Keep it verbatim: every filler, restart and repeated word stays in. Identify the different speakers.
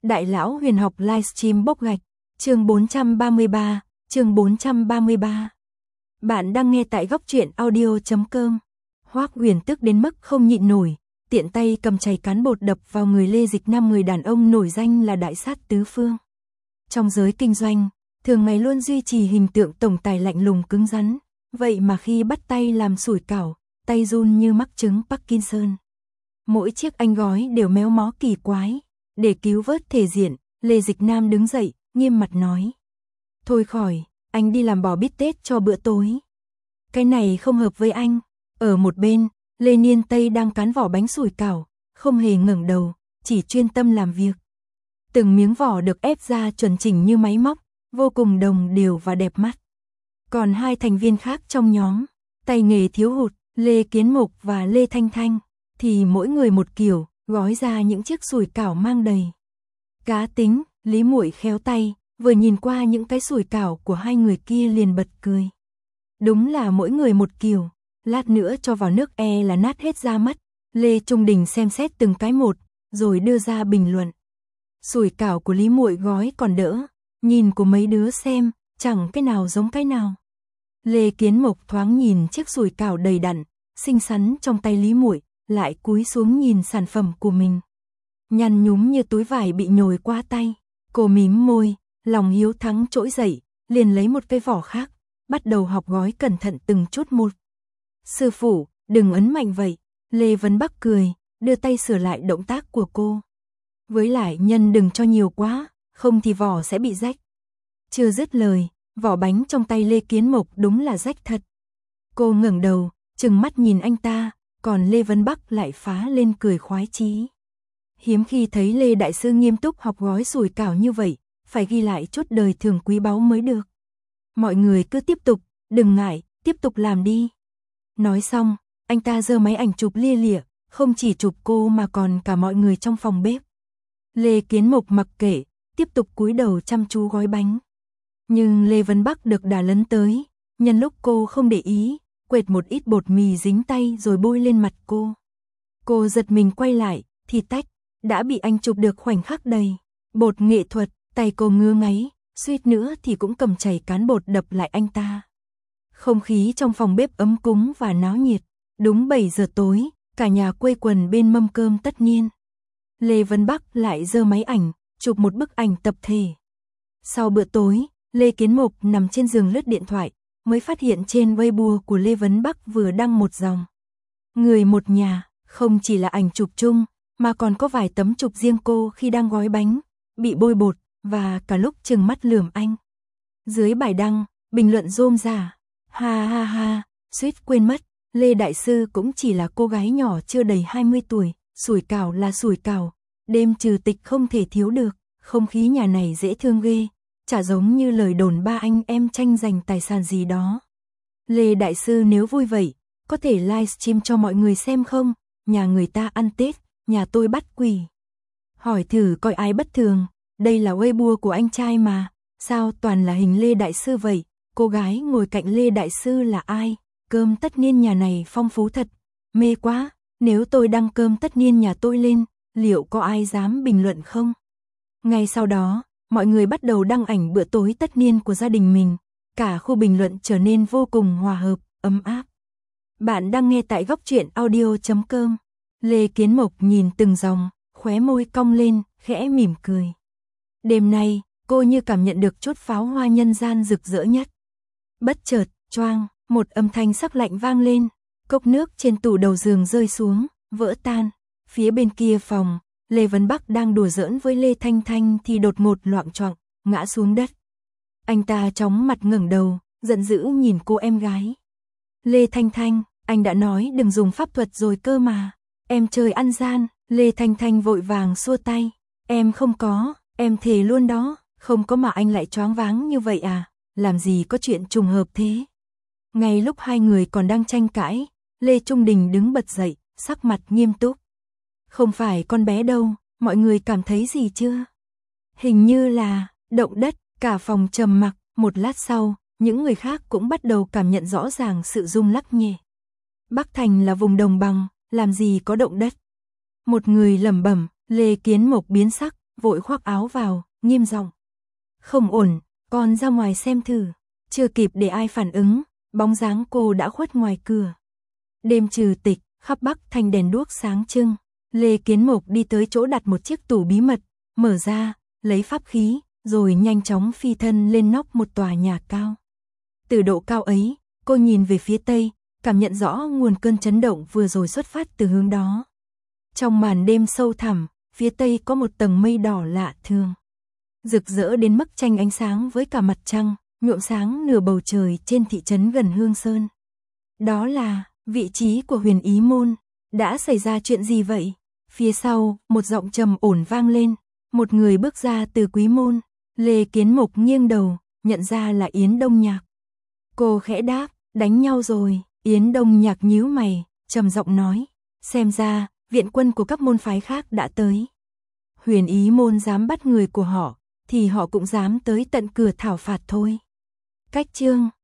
Speaker 1: Đại lão huyền học livestream bốc gạch, chương bốn trăm ba mươi ba, chương bốn trăm ba mươi ba. Bạn đang nghe tại góc truyện audio chấm com. Hoắc Huyền tức đến mức không nhịn nổi, tiện tay cầm chày cán bột đập vào người Lê Dịch Nam, người đàn ông nổi danh là đại sát tứ phương. Trong giới kinh doanh, thường ngày luôn duy trì hình tượng tổng tài lạnh lùng cứng rắn, vậy mà khi bắt tay làm sủi cảo, tay run như mắc chứng Parkinson. Mỗi chiếc anh gói đều méo mó kỳ quái. Để cứu vớt thể diện, Lê Dịch Nam đứng dậy, nghiêm mặt nói: "Thôi khỏi, anh đi làm bò bít tết cho bữa tối. Cái này không hợp với anh." Ở một bên, Lê Niên Tây đang cán vỏ bánh sủi cảo, không hề ngẩng đầu, chỉ chuyên tâm làm việc. Từng miếng vỏ được ép ra chuẩn chỉnh như máy móc, vô cùng đồng đều và đẹp mắt. Còn hai thành viên khác trong nhóm, tay nghề thiếu hụt, Lê Kiến Mục và Lê Thanh Thanh, thì mỗi người một kiểu, gói ra những chiếc sủi cảo mang đầy cá tính. Lý Muội khéo tay, vừa nhìn qua những cái sủi cảo của hai người kia liền bật cười. Đúng là mỗi người một kiểu, lát nữa cho vào nước e là nát hết ra mất. Lê Trung Đình xem xét từng cái một, rồi đưa ra bình luận. Sủi cảo của Lý Muội gói còn đỡ, nhìn của mấy đứa xem, chẳng cái nào giống cái nào. Lê Kiến Mục thoáng nhìn chiếc sủi cảo đầy đặn, xinh xắn trong tay Lý Muội, lại cúi xuống nhìn sản phẩm của mình. Nhăn nhúm như túi vải bị nhồi qua tay, cô mím môi, lòng hiếu thắng trỗi dậy, liền lấy một cái vỏ khác, bắt đầu học gói cẩn thận từng chút một. "Sư phụ, đừng ấn mạnh vậy." Lê Vấn Bắc cười, đưa tay sửa lại động tác của cô. "Với lại nhân đừng cho nhiều quá, không thì vỏ sẽ bị rách." Chưa dứt lời, vỏ bánh trong tay Lê Kiến Mục đúng là rách thật. Cô ngẩng đầu, trừng mắt nhìn anh ta, còn Lê Vấn Bắc lại phá lên cười khoái chí. Hiếm khi thấy Lê Đại Sư nghiêm túc học gói sủi cảo như vậy, phải ghi lại chút đời thường quý báu mới được. "Mọi người cứ tiếp tục, đừng ngại, tiếp tục làm đi." Nói xong, anh ta giơ máy ảnh chụp lia lịa, không chỉ chụp cô mà còn cả mọi người trong phòng bếp. Lê Kiến Mục mặc kệ, tiếp tục cúi đầu chăm chú gói bánh. Nhưng Lê Vấn Bắc được đà lấn tới, nhân lúc cô không để ý, quệt một ít bột mì dính tay rồi bôi lên mặt cô. Cô giật mình quay lại, thì tách, đã bị anh chụp được khoảnh khắc đầy bột nghệ thuật, tay cô ngứa ngáy, suýt nữa thì cũng cầm chày cán bột đập lại anh ta. Không khí trong phòng bếp ấm cúng và náo nhiệt. Đúng bảy giờ tối, cả nhà quây quần bên mâm cơm tất niên. Lê Vấn Bắc lại giơ máy ảnh, chụp một bức ảnh tập thể. Sau bữa tối, Lê Kiến Mục nằm trên giường lướt điện thoại, mới phát hiện trên Weibo của Lê Vấn Bắc vừa đăng một dòng: "Người một nhà", không chỉ là ảnh chụp chung, mà còn có vài tấm chụp riêng cô khi đang gói bánh, bị bôi bột, và cả lúc trừng mắt lườm anh. Dưới bài đăng, bình luận rôm rả: "Ha ha ha, suýt quên mất, Lê Đại Sư cũng chỉ là cô gái nhỏ chưa đầy hai mươi tuổi, sủi cảo là sủi cảo, đêm trừ tịch không thể thiếu được, không khí nhà này dễ thương ghê, chả giống như lời đồn ba anh em tranh giành tài sản gì đó. Lê Đại Sư nếu vui vậy, có thể livestream cho mọi người xem không? Nhà người ta ăn Tết, nhà tôi bắt quỷ. Hỏi thử coi ai bất thường, đây là Weibo của anh trai mà, sao toàn là hình Lê Đại Sư vậy? Cô gái ngồi cạnh Lê Đại Sư là ai? Cơm tất niên nhà này phong phú thật, mê quá, nếu tôi đăng cơm tất niên nhà tôi lên, liệu có ai dám bình luận không?" Ngay sau đó, mọi người bắt đầu đăng ảnh bữa tối tất niên của gia đình mình, cả khu bình luận trở nên vô cùng hòa hợp, ấm áp. Bạn đang nghe tại góc truyện audio chấm com. Lê Kiến Mục nhìn từng dòng, khóe môi cong lên, khẽ mỉm cười. Đêm nay, cô như cảm nhận được chút pháo hoa nhân gian rực rỡ nhất. Bất chợt, choang, một âm thanh sắc lạnh vang lên, cốc nước trên tủ đầu giường rơi xuống, vỡ tan. Phía bên kia phòng, Lê Vấn Bắc đang đùa giỡn với Lê Thanh Thanh thì đột ngột loạng choạng, ngã xuống đất. Anh ta chóng mặt ngẩng đầu, giận dữ nhìn cô em gái. "Lê Thanh Thanh, anh đã nói đừng dùng pháp thuật rồi cơ mà, em chơi ăn gian." Lê Thanh Thanh vội vàng xua tay. "Em không có, em thề luôn đó, không có mà anh lại choáng váng như vậy à, làm gì có chuyện trùng hợp thế." Ngay lúc hai người còn đang tranh cãi, Lê Trung Đình đứng bật dậy, sắc mặt nghiêm túc. "Không phải con bé đâu, mọi người cảm thấy gì chưa? Hình như là động đất." Cả phòng trầm mặc, một lát sau, những người khác cũng bắt đầu cảm nhận rõ ràng sự rung lắc nhẹ. Bắc Thành là vùng đồng bằng, làm gì có động đất. Một người lẩm bẩm, Lê Kiến Mục biến sắc, vội khoác áo vào, nghiêm giọng. Không ổn, con ra ngoài xem thử. Chưa kịp để ai phản ứng, bóng dáng cô đã khuất ngoài cửa. Đêm trừ tịch, khắp Bắc Thành đèn đuốc sáng trưng. Lê Kiến Mộc đi tới chỗ đặt một chiếc tủ bí mật, mở ra, lấy pháp khí, rồi nhanh chóng phi thân lên nóc một tòa nhà cao. Từ độ cao ấy, cô nhìn về phía tây, cảm nhận rõ nguồn cơn chấn động vừa rồi xuất phát từ hướng đó. Trong màn đêm sâu thẳm, phía tây có một tầng mây đỏ lạ thường. Rực rỡ đến mức tranh ánh sáng với cả mặt trăng, nhuộm sáng nửa bầu trời trên thị trấn gần Hương Sơn. Đó là vị trí của Huyền Ý Môn. Đã xảy ra chuyện gì vậy? Phía sau, một giọng trầm ổn vang lên. Một người bước ra từ Quý Môn. Lê Kiến Mộc nghiêng đầu, nhận ra là Yến Đông Nhạc. Cô khẽ đáp, đánh nhau rồi. Yến Đông Nhạc nhíu mày, trầm giọng nói. Xem ra, viện quân của các môn phái khác đã tới. Huyền Ý Môn dám bắt người của họ, thì họ cũng dám tới tận cửa thảo phạt thôi. Cách chương